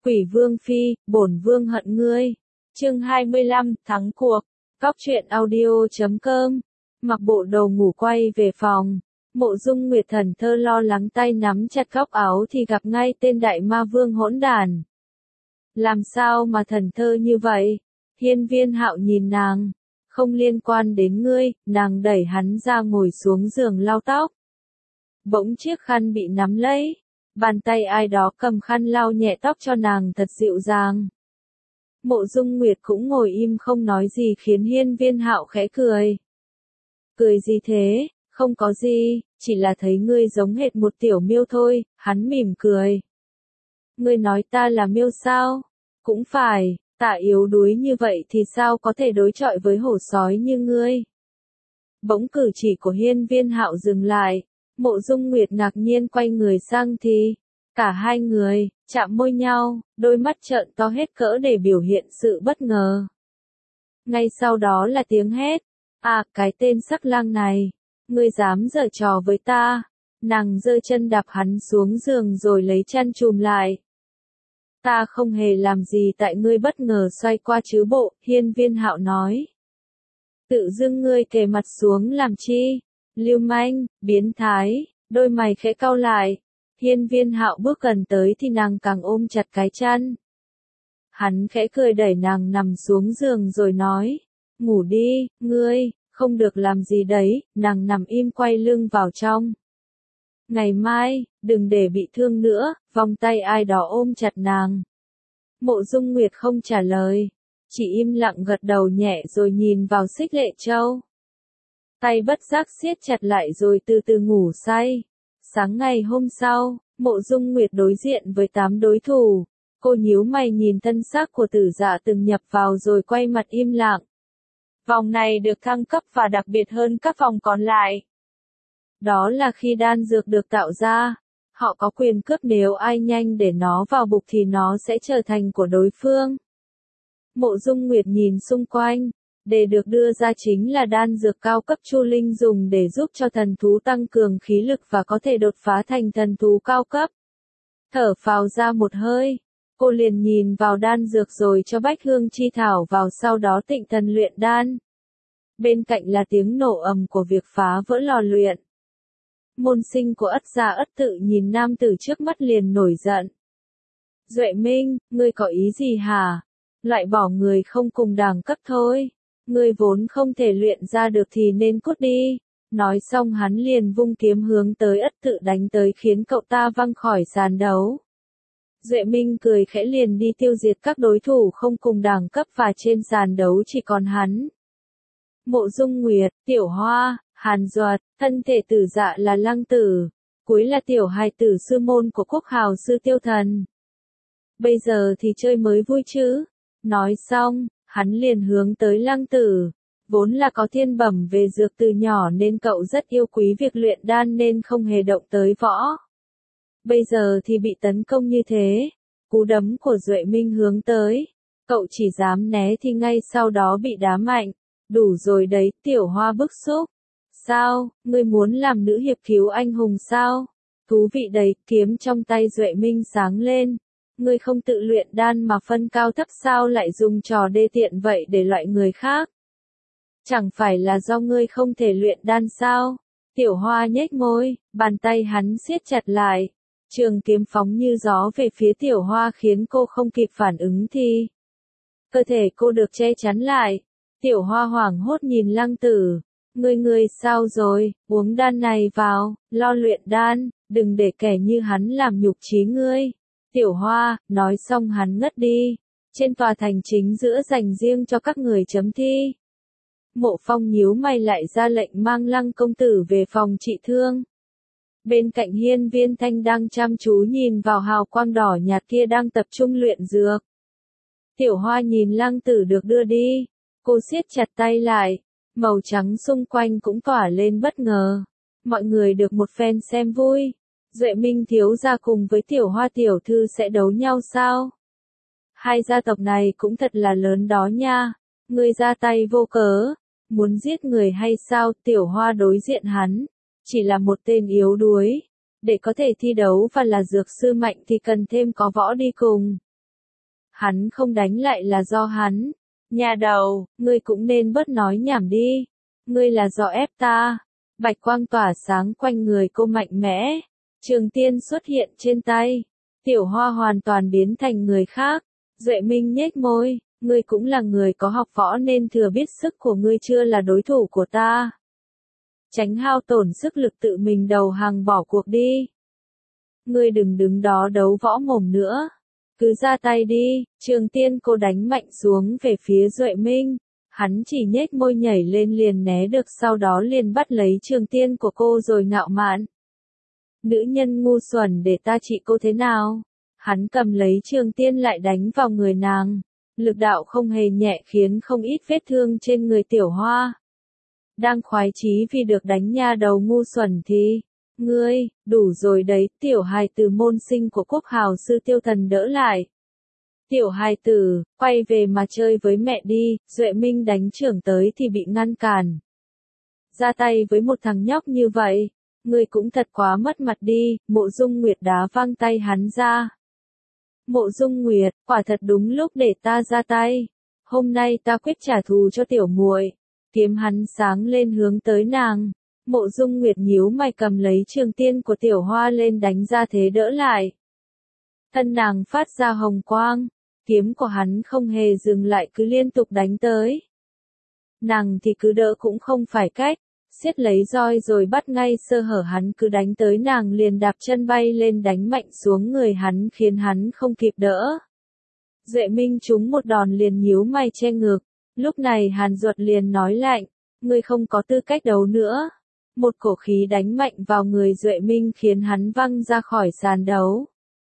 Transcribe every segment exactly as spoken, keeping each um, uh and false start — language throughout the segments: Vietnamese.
Quỷ Vương Phi, bổn vương hận ngươi. Chương hai mươi lăm, thắng cuộc. Góc truyện audio chấm com. Mặc bộ đồ ngủ quay về phòng. Mộ Dung Nguyệt thần thơ lo lắng tay nắm chặt góc áo thì gặp ngay tên đại ma vương hỗn đản. Làm sao mà thần thơ như vậy? Hiên Viên Hạo nhìn nàng. Không liên quan đến ngươi, nàng đẩy hắn ra ngồi xuống giường lau tóc. Bỗng chiếc khăn bị nắm lấy. Bàn tay ai đó cầm khăn lau nhẹ tóc cho nàng thật dịu dàng. Mộ Dung Nguyệt cũng ngồi im không nói gì khiến Hiên Viên Hạo khẽ cười. Cười gì thế? Không có gì, chỉ là thấy ngươi giống hệt một tiểu miêu thôi, hắn mỉm cười. Ngươi nói ta là miêu sao? Cũng phải, ta yếu đuối như vậy thì sao có thể đối chọi với hổ sói như ngươi? Bỗng cử chỉ của Hiên Viên Hạo dừng lại, Mộ Dung Nguyệt ngạc nhiên quay người sang thì, cả hai người, chạm môi nhau, đôi mắt trợn to hết cỡ để biểu hiện sự bất ngờ. Ngay sau đó là tiếng hét, à cái tên sắc lang này, ngươi dám giở trò với ta, nàng giơ chân đạp hắn xuống giường rồi lấy chăn trùm lại. Ta không hề làm gì tại ngươi bất ngờ xoay qua chứ bộ, Hiên Viên Hạo nói. Tự dưng ngươi kề mặt xuống làm chi? Lưu manh, biến thái, đôi mày khẽ cau lại. Hiên Viên Hạo bước gần tới thì nàng càng ôm chặt cái chăn. Hắn khẽ cười đẩy nàng nằm xuống giường rồi nói, ngủ đi, ngươi, không được làm gì đấy, nàng nằm im quay lưng vào trong. Ngày mai, đừng để bị thương nữa, vòng tay ai đó ôm chặt nàng. Mộ Dung Nguyệt không trả lời, chỉ im lặng gật đầu nhẹ rồi nhìn vào Xích Lệ Châu. Tay bất giác siết chặt lại rồi từ từ ngủ say. Sáng ngày hôm sau, Mộ Dung Nguyệt đối diện với tám đối thủ. Cô nhíu mày nhìn thân xác của Tử Dạ từng nhập vào rồi quay mặt im lặng. Vòng này được thăng cấp và đặc biệt hơn các vòng còn lại. Đó là khi đan dược được tạo ra, họ có quyền cướp nếu ai nhanh để nó vào bụng thì nó sẽ trở thành của đối phương. Mộ Dung Nguyệt nhìn xung quanh. Để được đưa ra chính là đan dược cao cấp Chu Linh dùng để giúp cho thần thú tăng cường khí lực và có thể đột phá thành thần thú cao cấp. Thở phào ra một hơi, cô liền nhìn vào đan dược rồi cho Bách Hương Chi Thảo vào sau đó tịnh thần luyện đan. Bên cạnh là tiếng nổ ầm của việc phá vỡ lò luyện. Môn sinh của Ất gia Ất Tự nhìn nam tử trước mắt liền nổi giận. Duệ Minh, ngươi có ý gì hả? Loại bỏ người không cùng đẳng cấp thôi. Ngươi vốn không thể luyện ra được thì nên cút đi. Nói xong hắn liền vung kiếm hướng tới Ất Tự đánh tới khiến cậu ta văng khỏi sàn đấu. Duệ Minh cười khẽ liền đi tiêu diệt các đối thủ không cùng đẳng cấp và trên sàn đấu chỉ còn hắn. Mộ Dung Nguyệt, Tiểu Hoa, Hàn Duật, thân thể Tử Dạ là Lăng Tử, cuối là tiểu hài tử sư môn của quốc hào sư Tiêu Thần. Bây giờ thì chơi mới vui chứ. Nói xong, hắn liền hướng tới Lăng Tử, vốn là có thiên bẩm về dược từ nhỏ nên cậu rất yêu quý việc luyện đan nên không hề động tới võ. Bây giờ thì bị tấn công như thế, cú đấm của Duệ Minh hướng tới, cậu chỉ dám né thì ngay sau đó bị đá mạnh, đủ rồi đấy, Tiểu Hoa bức xúc. Sao, ngươi muốn làm nữ hiệp cứu anh hùng sao? Thú vị đấy, kiếm trong tay Duệ Minh sáng lên. Ngươi không tự luyện đan mà phân cao thấp sao lại dùng trò đê tiện vậy để loại người khác? Chẳng phải là do ngươi không thể luyện đan sao? Tiểu Hoa nhếch môi, bàn tay hắn siết chặt lại. Trường kiếm phóng như gió về phía Tiểu Hoa khiến cô không kịp phản ứng thì cơ thể cô được che chắn lại. Tiểu Hoa hoảng hốt nhìn Lăng Tử. Ngươi ngươi sao rồi, uống đan này vào, lo luyện đan, đừng để kẻ như hắn làm nhục chí ngươi. Tiểu Hoa, nói xong hắn ngất đi. Trên tòa thành chính giữa dành riêng cho các người chấm thi. Mộ Phong nhíu mày lại ra lệnh mang Lăng công tử về phòng trị thương. Bên cạnh Hiên Viên Thanh đang chăm chú nhìn vào hào quang đỏ nhạt kia đang tập trung luyện dược. Tiểu Hoa nhìn Lăng tử được đưa đi. Cô siết chặt tay lại. Màu trắng xung quanh cũng tỏa lên bất ngờ. Mọi người được một phen xem vui. Duệ Minh thiếu gia cùng với Tiểu Hoa tiểu thư sẽ đấu nhau sao? Hai gia tộc này cũng thật là lớn đó nha. Ngươi ra tay vô cớ, muốn giết người hay sao? Tiểu Hoa đối diện hắn, chỉ là một tên yếu đuối. Để có thể thi đấu và là dược sư mạnh thì cần thêm có võ đi cùng. Hắn không đánh lại là do hắn. Nhà đầu, ngươi cũng nên bớt nói nhảm đi. Ngươi là do ép ta. Bạch quang tỏa sáng quanh người cô mạnh mẽ. Trường tiên xuất hiện trên tay. Tiểu Hoa hoàn toàn biến thành người khác. Duệ Minh nhếch môi, ngươi cũng là người có học võ nên thừa biết sức của ngươi chưa là đối thủ của ta. Tránh hao tổn sức lực tự mình đầu hàng bỏ cuộc đi. Ngươi đừng đứng đó đấu võ mồm nữa. Cứ ra tay đi, trường tiên cô đánh mạnh xuống về phía Duệ Minh. Hắn chỉ nhếch môi nhảy lên liền né được, sau đó liền bắt lấy trường tiên của cô rồi ngạo mạn. Nữ nhân ngu xuẩn, để ta trị cô thế nào? Hắn cầm lấy trường tiên lại đánh vào người nàng. Lực đạo không hề nhẹ khiến không ít vết thương trên người Tiểu Hoa. Đang khoái chí vì được đánh nha đầu ngu xuẩn thì, ngươi, đủ rồi đấy, tiểu hài tử môn sinh của quốc hào sư Tiêu Thần đỡ lại. Tiểu hài tử, quay về mà chơi với mẹ đi. Duệ Minh đánh trưởng tới thì bị ngăn cản. Ra tay với một thằng nhóc như vậy, ngươi cũng thật quá mất mặt đi. Mộ Dung Nguyệt đá văng tay hắn ra. Mộ Dung Nguyệt, quả thật đúng lúc để ta ra tay. Hôm nay ta quyết trả thù cho tiểu muội. Kiếm hắn sáng lên hướng tới nàng. Mộ Dung Nguyệt nhíu mày cầm lấy trường tiên của Tiểu Hoa lên đánh ra thế đỡ lại. Thân nàng phát ra hồng quang. Kiếm của hắn không hề dừng lại cứ liên tục đánh tới. Nàng thì cứ đỡ cũng không phải cách. Siết lấy roi rồi bắt ngay sơ hở hắn cứ đánh tới, nàng liền đạp chân bay lên đánh mạnh xuống người hắn khiến hắn không kịp đỡ. Duệ Minh trúng một đòn liền nhíu mày che ngực. Lúc này Hàn Duật liền nói lạnh, ngươi không có tư cách đấu nữa. Một cổ khí đánh mạnh vào người Duệ Minh khiến hắn văng ra khỏi sàn đấu.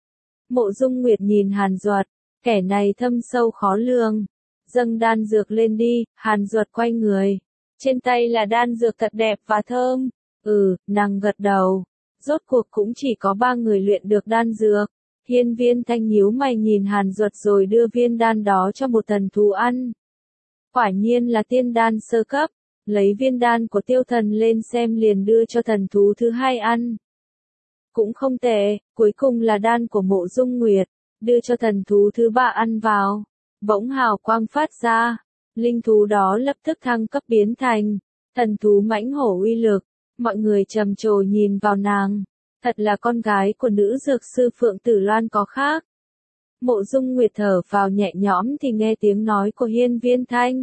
Mộ Dung Nguyệt nhìn Hàn Duật, kẻ này thâm sâu khó lường. Dâng đan dược lên đi. Hàn Duật quay người. Trên tay là đan dược thật đẹp và thơm. Ừ, nàng gật đầu. Rốt cuộc cũng chỉ có ba người luyện được đan dược. Hiên Viên Thanh nhíu mày nhìn Hàn Duật rồi đưa viên đan đó cho một thần thú ăn. Quả nhiên là tiên đan sơ cấp. Lấy viên đan của Tiêu Thần lên xem liền đưa cho thần thú thứ hai ăn. Cũng không tệ. Cuối cùng là đan của Mộ Dung Nguyệt. Đưa cho thần thú thứ ba ăn vào. Bỗng hào quang phát ra. Linh thú đó lập tức thăng cấp biến thành thần thú mãnh hổ uy lực. Mọi người trầm trồ nhìn vào nàng. Thật là con gái của nữ dược sư Phượng Tử Loan có khác. Mộ Dung Nguyệt thở vào nhẹ nhõm thì nghe tiếng nói của Hiên Viên Thanh.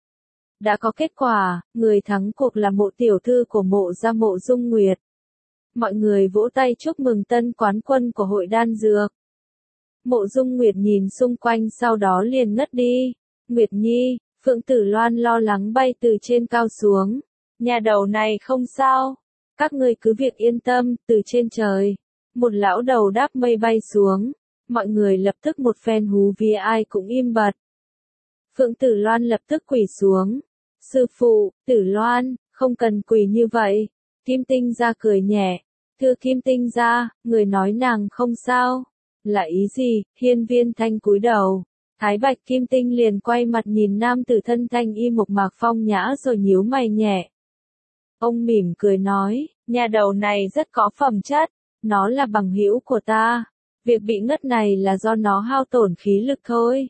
Đã có kết quả, người thắng cuộc là Mộ tiểu thư của Mộ gia Mộ Dung Nguyệt. Mọi người vỗ tay chúc mừng tân quán quân của hội đan dược. Mộ Dung Nguyệt nhìn xung quanh sau đó liền ngất đi. Nguyệt Nhi, Phượng Tử Loan lo lắng bay từ trên cao xuống. Nhà đầu này không sao. Các ngươi cứ việc yên tâm. Từ trên trời, một lão đầu đáp mây bay xuống. Mọi người lập tức một phen hú vía, ai cũng im bặt. Phượng Tử Loan lập tức quỳ xuống. Sư phụ, Tử Loan, không cần quỳ như vậy. Kim Tinh Gia cười nhẹ. Thưa Kim Tinh Gia, người nói nàng không sao. Là ý gì? Hiên Viên Thanh cúi đầu. Thái Bạch Kim Tinh liền quay mặt nhìn nam tử thân thanh y mộc mạc phong nhã rồi nhíu mày nhẹ. Ông mỉm cười nói, nhà đầu này rất có phẩm chất. Nó là bằng hữu của ta. Việc bị ngất này là do nó hao tổn khí lực thôi.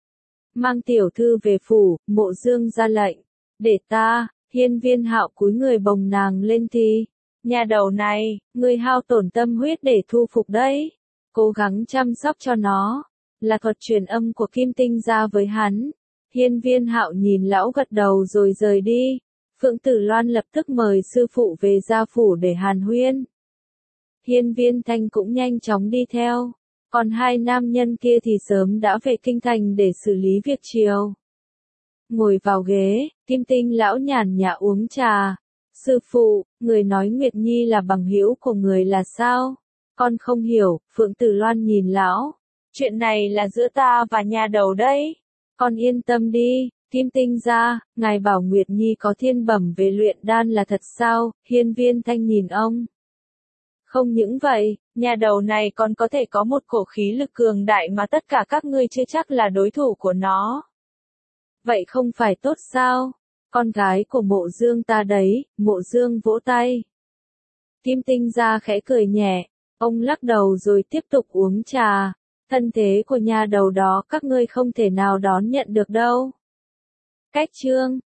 Mang tiểu thư về phủ. Mộ Dương ra lệnh. Để ta. Hiên Viên Hạo cúi người bồng nàng lên thì. Nhà đầu này, ngươi hao tổn tâm huyết để thu phục đấy. Cố gắng chăm sóc cho nó. Là thuật truyền âm của Kim Tinh Gia với hắn. Hiên Viên Hạo nhìn lão gật đầu rồi rời đi. Phượng Tử Loan lập tức mời sư phụ về gia phủ để hàn huyên. Hiên Viên Thanh cũng nhanh chóng đi theo. Còn hai nam nhân kia thì sớm đã về kinh thành để xử lý việc triều. Ngồi vào ghế, Kim Tinh lão nhàn nhã uống trà. Sư phụ, người nói Nguyệt Nhi là bằng hữu của người là sao? Con không hiểu. Phượng Tử Loan nhìn lão. Chuyện này là giữa ta và nhà đầu đấy. Con yên tâm đi. Kim Tinh Gia, ngài bảo Nguyệt Nhi có thiên bẩm về luyện đan là thật sao? Hiên Viên Thanh nhìn ông. Không những vậy, nhà đầu này còn có thể có một cổ khí lực cường đại mà tất cả các ngươi chưa chắc là đối thủ của nó. Vậy không phải tốt sao? Con gái của Mộ Dương ta đấy. Mộ Dương vỗ tay. Kim Tinh Gia khẽ cười nhẹ. Ông lắc đầu rồi tiếp tục uống trà. thân thế của nhà đầu đó các ngươi không thể nào đón nhận được đâu. Cách chương